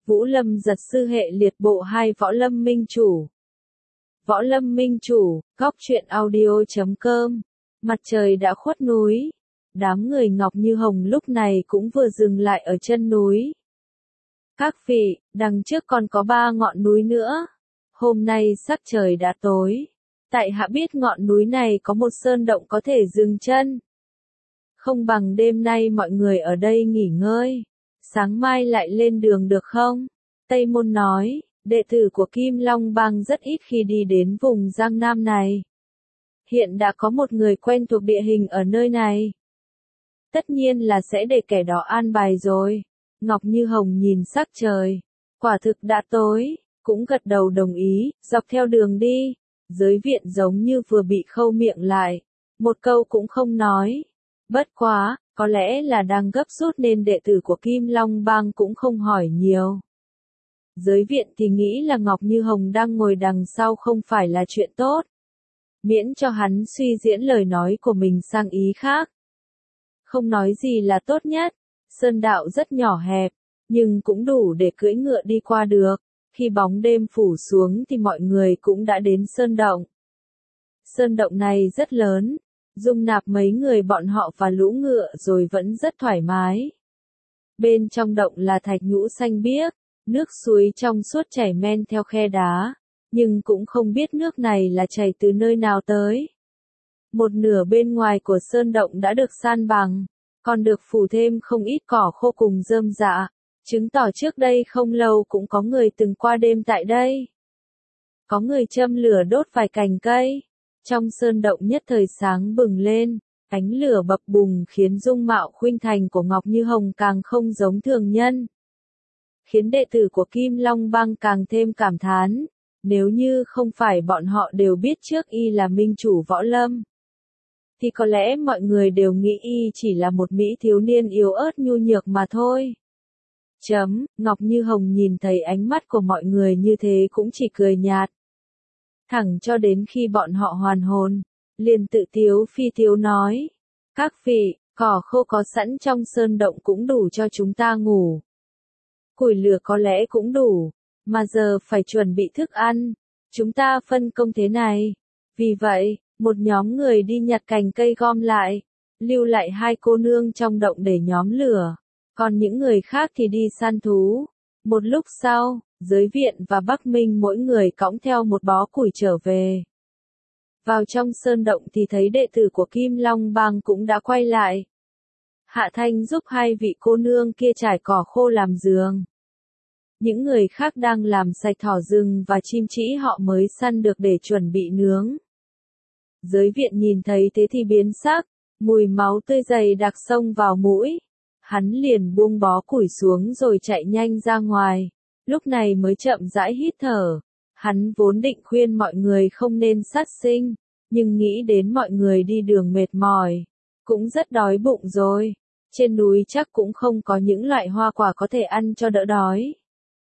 Vũ Lâm giật sư hệ liệt bộ 2 Võ Lâm Minh Chủ. Võ Lâm Minh Chủ, góc truyện audio.com. Mặt trời đã khuất núi. Đám người Ngọc Như Hồng lúc này cũng vừa dừng lại ở chân núi. Các vị, đằng trước còn có 3 ngọn núi nữa. Hôm nay sắc trời đã tối. Tại hạ biết ngọn núi này có một sơn động có thể dừng chân. Không bằng đêm nay mọi người ở đây nghỉ ngơi. Sáng mai lại lên đường được không? Tây Môn nói, đệ tử của Kim Long Bang rất ít khi đi đến vùng Giang Nam này. Hiện đã có một người quen thuộc địa hình ở nơi này. Tất nhiên là sẽ để kẻ đó an bài rồi. Ngọc Như Hồng nhìn sắc trời. Quả thực đã tối, cũng gật đầu đồng ý, dọc theo đường đi. Giới viện giống như vừa bị khâu miệng lại. Một câu cũng không nói. Bất quá, có lẽ là đang gấp rút nên đệ tử của Kim Long Bang cũng không hỏi nhiều. Giới viện thì nghĩ là Ngọc Như Hồng đang ngồi đằng sau không phải là chuyện tốt. Miễn cho hắn suy diễn lời nói của mình sang ý khác. Không nói gì là tốt nhất. Sơn đạo rất nhỏ hẹp, nhưng cũng đủ để cưỡi ngựa đi qua được. Khi bóng đêm phủ xuống thì mọi người cũng đã đến sơn động. Sơn động này rất lớn, dung nạp mấy người bọn họ và lũ ngựa rồi vẫn rất thoải mái. Bên trong động là thạch nhũ xanh biếc, nước suối trong suốt chảy men theo khe đá, nhưng cũng không biết nước này là chảy từ nơi nào tới. Một nửa bên ngoài của sơn động đã được san bằng, còn được phủ thêm không ít cỏ khô cùng rơm rạ, chứng tỏ trước đây không lâu cũng có người từng qua đêm tại đây. Có người châm lửa đốt vài cành cây. Trong sơn động nhất thời sáng bừng lên, ánh lửa bập bùng khiến dung mạo khuynh thành của Ngọc Như Hồng càng không giống thường nhân. Khiến đệ tử của Kim Long Bang càng thêm cảm thán, nếu như không phải bọn họ đều biết trước y là minh chủ võ lâm, thì có lẽ mọi người đều nghĩ y chỉ là một mỹ thiếu niên yếu ớt nhu nhược mà thôi. Ngọc Như Hồng nhìn thấy ánh mắt của mọi người như thế cũng chỉ cười nhạt. Thẳng cho đến khi bọn họ hoàn hồn, liền tự tiếu phi tiếu nói. Các vị, cỏ khô có sẵn trong sơn động cũng đủ cho chúng ta ngủ. Củi lửa có lẽ cũng đủ, mà giờ phải chuẩn bị thức ăn. Chúng ta phân công thế này. Vì vậy, một nhóm người đi nhặt cành cây gom lại, lưu lại 2 cô nương trong động để nhóm lửa. Còn những người khác thì đi săn thú. Một lúc sau, Giới viện và Bắc Minh mỗi người cõng theo một bó củi trở về. Vào trong sơn động thì thấy đệ tử của Kim Long Bang cũng đã quay lại. Hạ Thanh giúp 2 vị cô nương kia trải cỏ khô làm giường. Những người khác đang làm sạch thỏ rừng và chim trĩ họ mới săn được để chuẩn bị nướng. Giới viện nhìn thấy thế thì biến sắc, mùi máu tươi dày đặc xông vào mũi. Hắn liền buông bó củi xuống rồi chạy nhanh ra ngoài. Lúc này mới chậm rãi hít thở. Hắn vốn định khuyên mọi người không nên sát sinh, nhưng nghĩ đến mọi người đi đường mệt mỏi, cũng rất đói bụng rồi. Trên núi chắc cũng không có những loại hoa quả có thể ăn cho đỡ đói.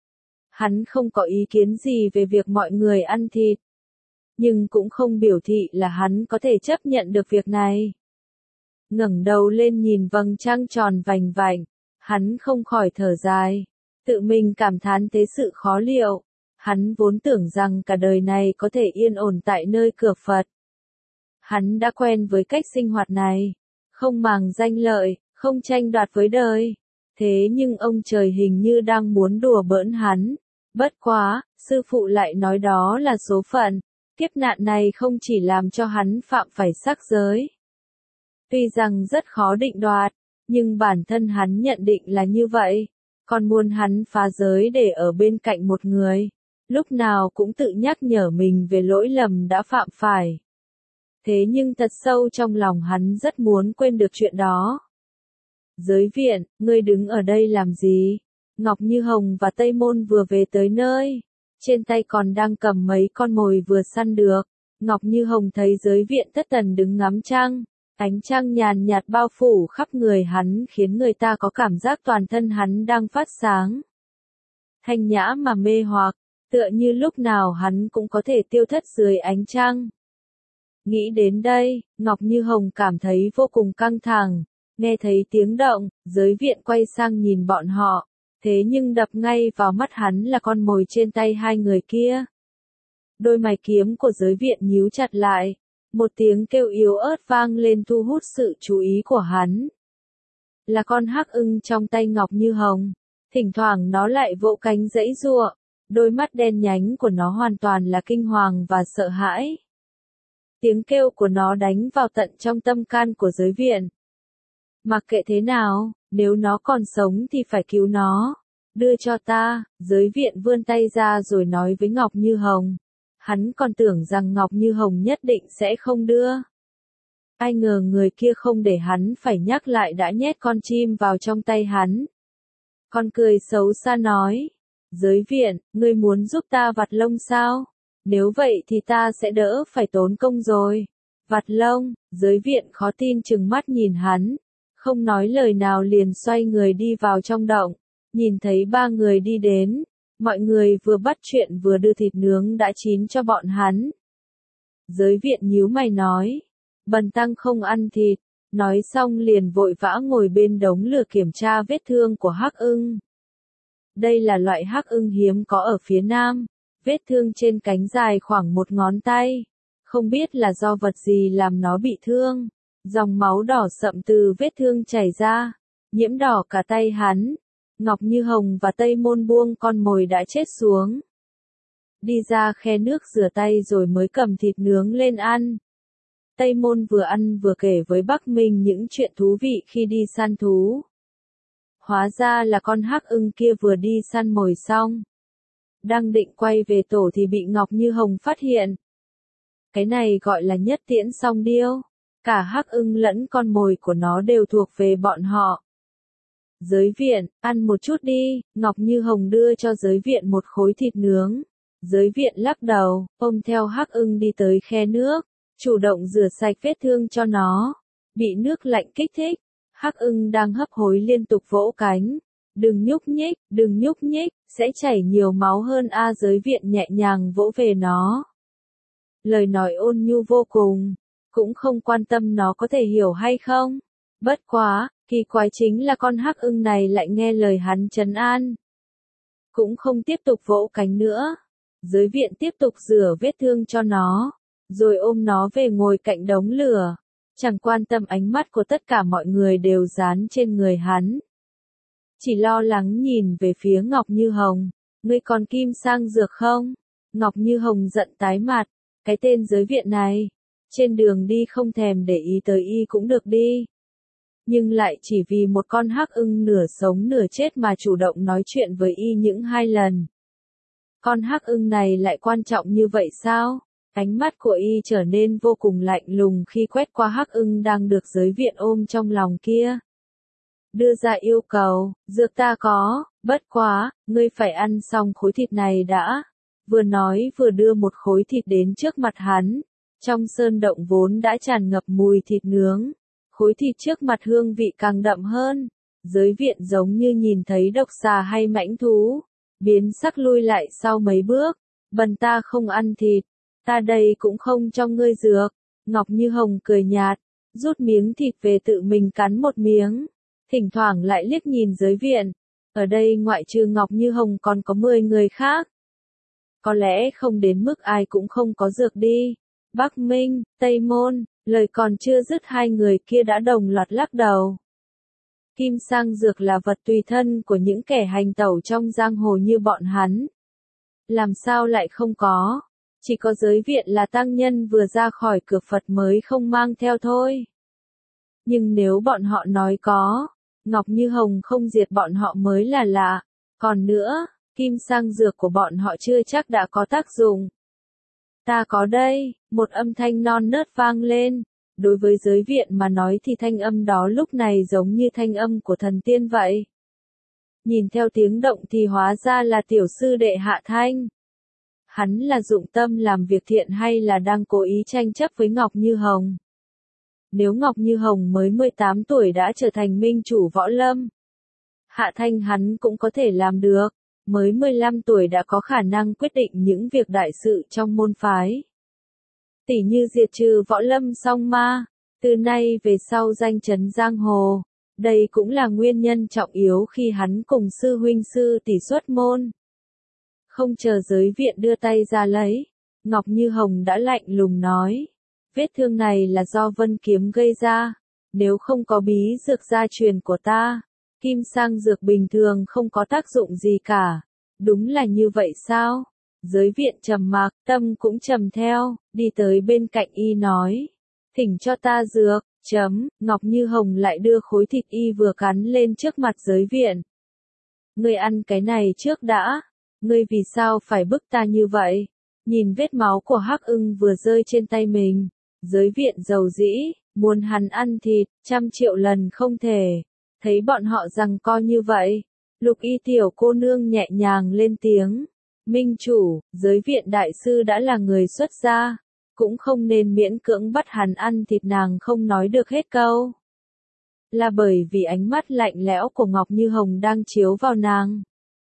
Hắn không có ý kiến gì về việc mọi người ăn thịt, nhưng cũng không biểu thị là hắn có thể chấp nhận được việc này. Ngẩng đầu lên nhìn vầng trăng tròn vành vạnh, hắn không khỏi thở dài. Tự mình cảm thán thế sự khó liệu. Hắn vốn tưởng rằng cả đời này có thể yên ổn tại nơi cửa Phật. Hắn đã quen với cách sinh hoạt này. Không màng danh lợi, không tranh đoạt với đời. Thế nhưng ông trời hình như đang muốn đùa bỡn hắn. Bất quá, sư phụ lại nói đó là số phận. Kiếp nạn này không chỉ làm cho hắn phạm phải sắc giới. Tuy rằng rất khó định đoạt, nhưng bản thân hắn nhận định là như vậy. Còn muốn hắn phá giới để ở bên cạnh một người, lúc nào cũng tự nhắc nhở mình về lỗi lầm đã phạm phải. Thế nhưng thật sâu trong lòng hắn rất muốn quên được chuyện đó. Giới viện, ngươi đứng ở đây làm gì? Ngọc Như Hồng và Tây Môn vừa về tới nơi, trên tay còn đang cầm mấy con mồi vừa săn được. Ngọc Như Hồng thấy giới viện thất thần đứng ngắm trăng. Ánh trăng nhàn nhạt bao phủ khắp người hắn khiến người ta có cảm giác toàn thân hắn đang phát sáng. Thanh nhã mà mê hoặc, tựa như lúc nào hắn cũng có thể tiêu thất dưới ánh trăng. Nghĩ đến đây, Ngọc Như Hồng cảm thấy vô cùng căng thẳng, nghe thấy tiếng động, giới viện quay sang nhìn bọn họ, Thế nhưng đập ngay vào mắt hắn là con mồi trên tay hai người kia. Đôi mày kiếm của giới viện nhíu chặt lại, một tiếng kêu yếu ớt vang lên thu hút sự chú ý của hắn. Là con hắc ưng trong tay Ngọc Như Hồng, thỉnh thoảng nó lại vỗ cánh giãy giụa, đôi mắt đen nhánh của nó hoàn toàn là kinh hoàng và sợ hãi. Tiếng kêu của nó đánh vào tận trong tâm can của giới viện. Mặc kệ thế nào, nếu nó còn sống thì phải cứu nó. Đưa cho ta, giới viện vươn tay ra rồi nói với Ngọc Như Hồng. Hắn còn tưởng rằng Ngọc Như Hồng nhất định sẽ không đưa. Ai ngờ người kia không để hắn phải nhắc lại đã nhét con chim vào trong tay hắn. Con cười xấu xa nói. Giới viện, ngươi muốn giúp ta vặt lông sao? Nếu vậy thì ta sẽ đỡ phải tốn công rồi. Vặt lông, giới viện khó tin trừng mắt nhìn hắn. Không nói lời nào liền xoay người đi vào trong động. Nhìn thấy ba người đi đến. Mọi người vừa bắt chuyện vừa đưa thịt nướng đã chín cho bọn hắn. Giới viện nhíu mày nói. Bần tăng không ăn thịt. Nói xong liền vội vã ngồi bên đống lửa kiểm tra vết thương của hắc ưng. Đây là loại hắc ưng hiếm có ở phía Nam. Vết thương trên cánh dài khoảng một ngón tay. Không biết là do vật gì làm nó bị thương. Dòng máu đỏ sậm từ vết thương chảy ra. Nhiễm đỏ cả tay hắn. Ngọc Như Hồng và Tây Môn buông con mồi đã chết xuống. Đi ra khe nước rửa tay rồi mới cầm thịt nướng lên ăn. Tây Môn vừa ăn vừa kể với Bắc Minh những chuyện thú vị khi đi săn thú. Hóa ra là con hắc ưng kia vừa đi săn mồi xong. Đang định quay về tổ thì bị Ngọc Như Hồng phát hiện. Cái này gọi là nhất tiễn song điêu. Cả hắc ưng lẫn con mồi của nó đều thuộc về bọn họ. Giới viện, ăn một chút đi, Ngọc Như Hồng đưa cho giới viện một khối thịt nướng. Giới viện lắc đầu, ôm theo hắc ưng đi tới khe nước, chủ động rửa sạch vết thương cho nó. Bị nước lạnh kích thích, hắc ưng đang hấp hối liên tục vỗ cánh. Đừng nhúc nhích, sẽ chảy nhiều máu hơn a. Giới viện nhẹ nhàng vỗ về nó. Lời nói ôn nhu vô cùng, cũng không quan tâm nó có thể hiểu hay không. Bất quá, kỳ quái chính là con hắc ưng này lại nghe lời hắn trấn an. Cũng không tiếp tục vỗ cánh nữa. Giới viện tiếp tục rửa vết thương cho nó, rồi ôm nó về ngồi cạnh đống lửa. Chẳng quan tâm ánh mắt của tất cả mọi người đều dán trên người hắn. Chỉ lo lắng nhìn về phía Ngọc Như Hồng. Ngươi còn kim sang dược không? Ngọc Như Hồng giận tái mặt. Cái tên giới viện này. Trên đường đi không thèm để ý tới y cũng được đi. Nhưng lại chỉ vì một con hắc ưng nửa sống nửa chết mà chủ động nói chuyện với y những 2 lần. Con hắc ưng này lại quan trọng như vậy sao? Ánh mắt của y trở nên vô cùng lạnh lùng khi quét qua hắc ưng đang được giới viện ôm trong lòng kia. Đưa ra yêu cầu, dược ta có, bất quá, ngươi phải ăn xong khối thịt này đã. Vừa nói vừa đưa một khối thịt đến trước mặt hắn. Trong sơn động vốn đã tràn ngập mùi thịt nướng. Khối thịt trước mặt hương vị càng đậm hơn. Giới viện giống như nhìn thấy độc xà hay mãnh thú. Biến sắc lui lại sau mấy bước. Bần ta không ăn thịt. Ta đây cũng không cho ngươi dược. Ngọc Như Hồng cười nhạt. Rút miếng thịt về tự mình cắn một miếng. Thỉnh thoảng lại liếc nhìn giới viện. Ở đây ngoại trừ Ngọc Như Hồng còn có 10 người khác. Có lẽ không đến mức ai cũng không có dược đi. Bắc Minh, Tây Môn, lời còn chưa dứt hai người kia đã đồng loạt lắc đầu. Kim sang dược là vật tùy thân của những kẻ hành tẩu trong giang hồ như bọn hắn. Làm sao lại không có? Chỉ có giới viện là tăng nhân vừa ra khỏi cửa Phật mới không mang theo thôi. Nhưng nếu bọn họ nói có, Ngọc Như Hồng không diệt bọn họ mới là lạ. Còn nữa, kim sang dược của bọn họ chưa chắc đã có tác dụng. Ta có đây, một âm thanh non nớt vang lên. Đối với giới viện mà nói thì thanh âm đó lúc này giống như thanh âm của thần tiên vậy. Nhìn theo tiếng động thì hóa ra là tiểu sư đệ Hạ Thanh. Hắn là dụng tâm làm việc thiện hay là đang cố ý tranh chấp với Ngọc Như Hồng? Nếu Ngọc Như Hồng mới 18 tuổi đã trở thành minh chủ võ lâm, Hạ Thanh hắn cũng có thể làm được. Mới 15 tuổi đã có khả năng quyết định những việc đại sự trong môn phái. Tỉ như diệt trừ võ lâm song ma, từ nay về sau danh chấn giang hồ. Đây cũng là nguyên nhân trọng yếu khi hắn cùng sư huynh sư tỷ xuất môn. Không chờ giới viện đưa tay ra lấy, Ngọc Như Hồng đã lạnh lùng nói. Vết thương này là do Vân Kiếm gây ra. Nếu không có bí dược gia truyền của ta, kim sang dược bình thường không có tác dụng gì cả. Đúng là như vậy sao? Giới viện trầm mặc, tâm cũng trầm theo, đi tới bên cạnh y nói. Thỉnh cho ta dược, Ngọc Như Hồng lại đưa khối thịt y vừa cắn lên trước mặt giới viện. Ngươi ăn cái này trước đã, ngươi vì sao phải bức ta như vậy? Nhìn vết máu của Hắc Ưng vừa rơi trên tay mình, giới viện dầu dĩ, muốn hắn ăn thịt, 100 triệu lần không thể. Thấy bọn họ giằng co như vậy, Lục Y tiểu cô nương nhẹ nhàng lên tiếng. Minh chủ, giới viện đại sư đã là người xuất gia, cũng không nên miễn cưỡng bắt hắn ăn thịt. Nàng không nói được hết câu. Là bởi vì ánh mắt lạnh lẽo của Ngọc Như Hồng đang chiếu vào nàng.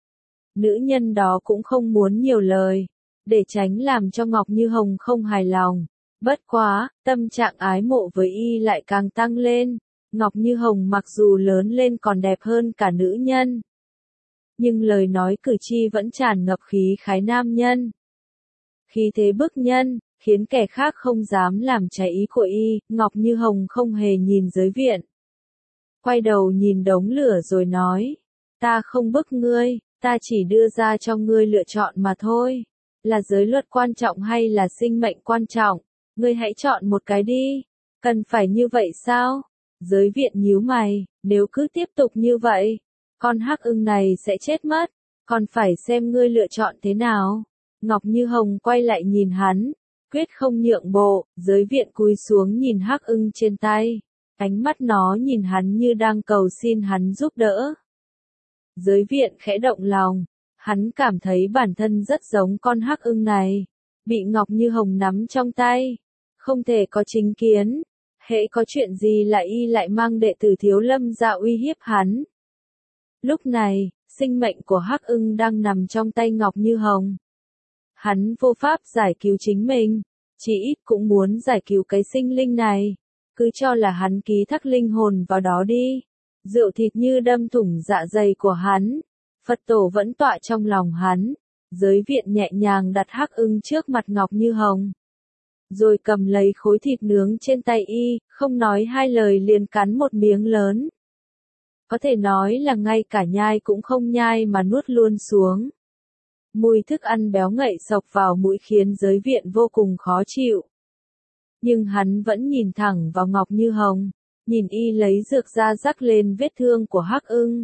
Nữ nhân đó cũng không muốn nhiều lời, để tránh làm cho Ngọc Như Hồng không hài lòng. Bất quá, tâm trạng ái mộ với y lại càng tăng lên. Ngọc Như Hồng mặc dù lớn lên còn đẹp hơn cả nữ nhân, nhưng lời nói cử chỉ vẫn tràn ngập khí khái nam nhân. Khí thế bức nhân, khiến kẻ khác không dám làm trái ý của y. Ngọc Như Hồng không hề nhìn giới viện. Quay đầu nhìn đống lửa rồi nói, ta không bức ngươi, ta chỉ đưa ra cho ngươi lựa chọn mà thôi. Là giới luật quan trọng hay là sinh mệnh quan trọng? Ngươi hãy chọn một cái đi. Cần phải như vậy sao? Giới viện nhíu mày, nếu cứ tiếp tục như vậy, con Hắc Ưng này sẽ chết mất, còn phải xem ngươi lựa chọn thế nào. Ngọc Như Hồng quay lại nhìn hắn, quyết không nhượng bộ. Giới viện cúi xuống nhìn Hắc Ưng trên tay, ánh mắt nó nhìn hắn như đang cầu xin hắn giúp đỡ. Giới viện khẽ động lòng, hắn cảm thấy bản thân rất giống con Hắc Ưng này, bị Ngọc Như Hồng nắm trong tay, không thể có chính kiến. Hễ có chuyện gì là y lại mang đệ tử Thiếu Lâm ra uy hiếp hắn. Lúc này, sinh mệnh của Hắc Ưng đang nằm trong tay Ngọc Như Hồng. Hắn vô pháp giải cứu chính mình, chỉ ít cũng muốn giải cứu cái sinh linh này. Cứ cho là hắn ký thác linh hồn vào đó đi. Rượu thịt như đâm thủng dạ dày của hắn. Phật tổ vẫn tọa trong lòng hắn. Giới viện nhẹ nhàng đặt Hắc Ưng trước mặt Ngọc Như Hồng, rồi cầm lấy khối thịt nướng trên tay y, không nói hai lời liền cắn một miếng lớn. Có thể nói là ngay cả nhai cũng không nhai mà nuốt luôn xuống. Mùi thức ăn béo ngậy xộc vào mũi khiến giới viện vô cùng khó chịu. Nhưng hắn vẫn nhìn thẳng vào Ngọc Như Hồng, nhìn y lấy dược ra rắc lên vết thương của Hắc Ưng.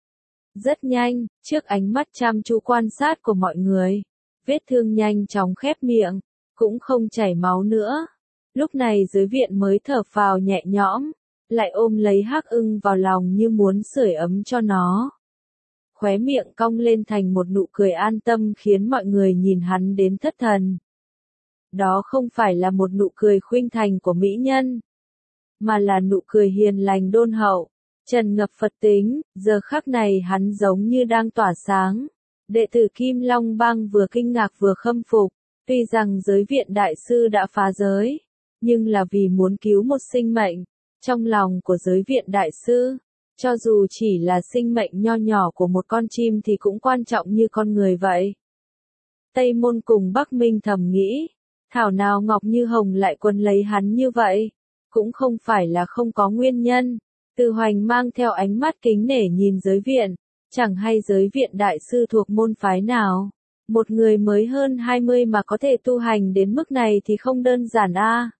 Rất nhanh, trước ánh mắt chăm chú quan sát của mọi người, vết thương nhanh chóng khép miệng, cũng không chảy máu nữa. Lúc này giới viện mới thở phào nhẹ nhõm, lại ôm lấy Hắc Ưng vào lòng như muốn sưởi ấm cho nó. Khóe miệng cong lên thành một nụ cười an tâm khiến mọi người nhìn hắn đến thất thần. Đó không phải là một nụ cười khuynh thành của mỹ nhân, mà là nụ cười hiền lành đôn hậu, tràn ngập Phật tính. Giờ khắc này hắn giống như đang tỏa sáng. Đệ tử Kim Long Bang vừa kinh ngạc vừa khâm phục. Tuy rằng giới viện đại sư đã phá giới, nhưng là vì muốn cứu một sinh mệnh. Trong lòng của giới viện đại sư, cho dù chỉ là sinh mệnh nho nhỏ của một con chim thì cũng quan trọng như con người vậy. Tây Môn cùng Bắc Minh thầm nghĩ, thảo nào Ngọc Như Hồng lại quấn lấy hắn như vậy, cũng không phải là không có nguyên nhân. Từ Hoành mang theo ánh mắt kính nể nhìn giới viện, chẳng hay giới viện đại sư thuộc môn phái nào. Một người mới hơn 20 mà có thể tu hành đến mức này thì không đơn giản a.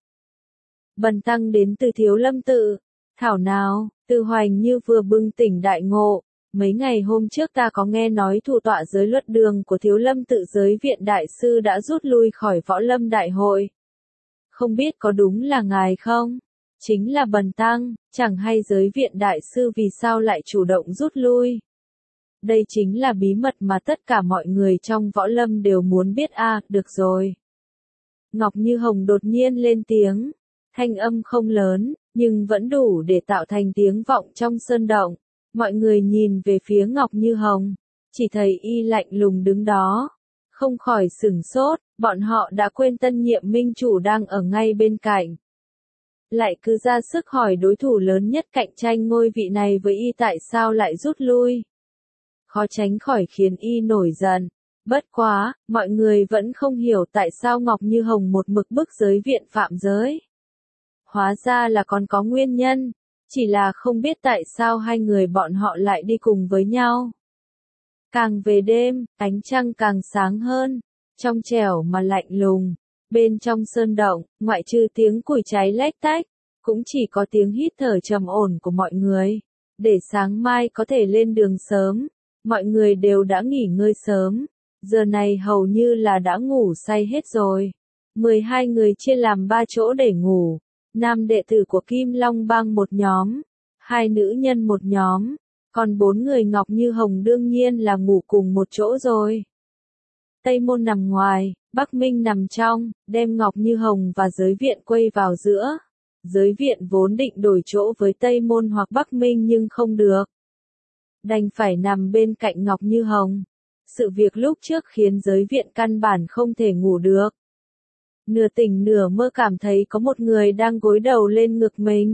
Bần tăng đến từ Thiếu Lâm tự. Thảo nào, Từ Hoành như vừa bừng tỉnh đại ngộ. Mấy ngày hôm trước ta có nghe nói thủ tọa giới luật đường của Thiếu Lâm tự giới viện đại sư đã rút lui khỏi võ lâm đại hội. Không biết có đúng là ngài không? Chính là bần tăng, chẳng hay giới viện đại sư vì sao lại chủ động rút lui. Đây chính là bí mật mà tất cả mọi người trong võ lâm đều muốn biết a. Được rồi. Ngọc Như Hồng đột nhiên lên tiếng, thanh âm không lớn, nhưng vẫn đủ để tạo thành tiếng vọng trong sơn động. Mọi người nhìn về phía Ngọc Như Hồng, chỉ thấy y lạnh lùng đứng đó, không khỏi sửng sốt, bọn họ đã quên tân nhiệm minh chủ đang ở ngay bên cạnh. lại cứ ra sức hỏi đối thủ lớn nhất cạnh tranh ngôi vị này với y tại sao lại rút lui. Khó tránh khỏi khiến y nổi giận. Bất quá, mọi người vẫn không hiểu tại sao Ngọc Như Hồng một mực bức giới viện phạm giới. Hóa ra là còn có nguyên nhân, chỉ là không biết tại sao hai người bọn họ lại đi cùng với nhau. Càng về đêm, ánh trăng càng sáng hơn, trong trẻo mà lạnh lùng. Bên trong sơn động, ngoại trừ tiếng củi cháy lách tách, cũng chỉ có tiếng hít thở trầm ổn của mọi người. Để sáng mai có thể lên đường sớm, mọi người đều đã nghỉ ngơi sớm. Giờ này hầu như là đã ngủ say hết rồi. 12 người chia làm 3 chỗ để ngủ. Nam đệ tử của Kim Long Bang một nhóm, 2 nữ nhân một nhóm, còn 4 người Ngọc Như Hồng đương nhiên là ngủ cùng một chỗ rồi. Tây Môn nằm ngoài, Bắc Minh nằm trong, đem Ngọc Như Hồng và giới viện quây vào giữa. Giới viện vốn định đổi chỗ với Tây Môn hoặc Bắc Minh nhưng không được. Đành phải nằm bên cạnh Ngọc Như Hồng. Sự việc lúc trước khiến giới viện căn bản không thể ngủ được. Nửa tỉnh nửa mơ cảm thấy có một người đang gối đầu lên ngực mình.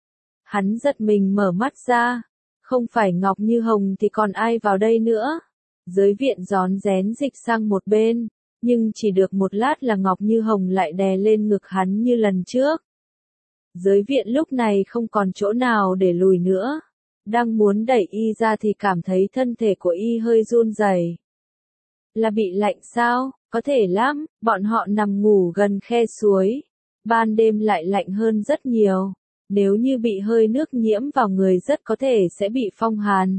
Hắn giật mình mở mắt ra. Không phải Ngọc Như Hồng thì còn ai vào đây nữa. Giới viện rón rén dịch sang một bên. Nhưng chỉ được một lát là Ngọc Như Hồng lại đè lên ngực hắn như lần trước. Giới viện lúc này không còn chỗ nào để lùi nữa. Đang muốn đẩy y ra thì cảm thấy thân thể của y hơi run rẩy. Là bị lạnh sao? Có thể lắm, bọn họ nằm ngủ gần khe suối. Ban đêm lại lạnh hơn rất nhiều. Nếu như bị hơi nước nhiễm vào người rất có thể sẽ bị phong hàn.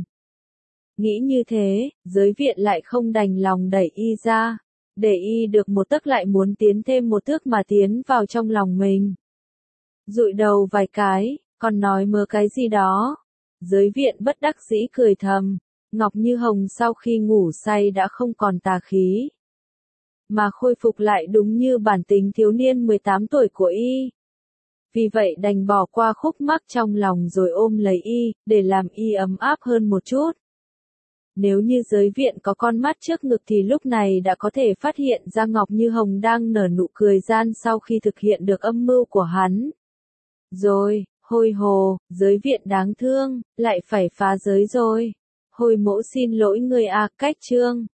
Nghĩ như thế, giới viện lại không đành lòng đẩy y ra. Để y được một tấc lại muốn tiến thêm một thước mà tiến vào trong lòng mình. Dụi đầu vài cái, còn nói mơ cái gì đó. Giới viện bất đắc dĩ cười thầm. Ngọc Như Hồng sau khi ngủ say đã không còn tà khí. Mà khôi phục lại đúng như bản tính thiếu niên 18 tuổi của y. Vì vậy đành bỏ qua khúc mắc trong lòng rồi ôm lấy y, để làm y ấm áp hơn một chút. Nếu như giới viện có con mắt trước ngực thì lúc này đã có thể phát hiện ra Ngọc Như Hồng đang nở nụ cười gian sau khi thực hiện được âm mưu của hắn. Rồi, Hôi hồ, giới viện đáng thương, lại phải phá giới rồi. Hồi mẫu xin lỗi người cách chương.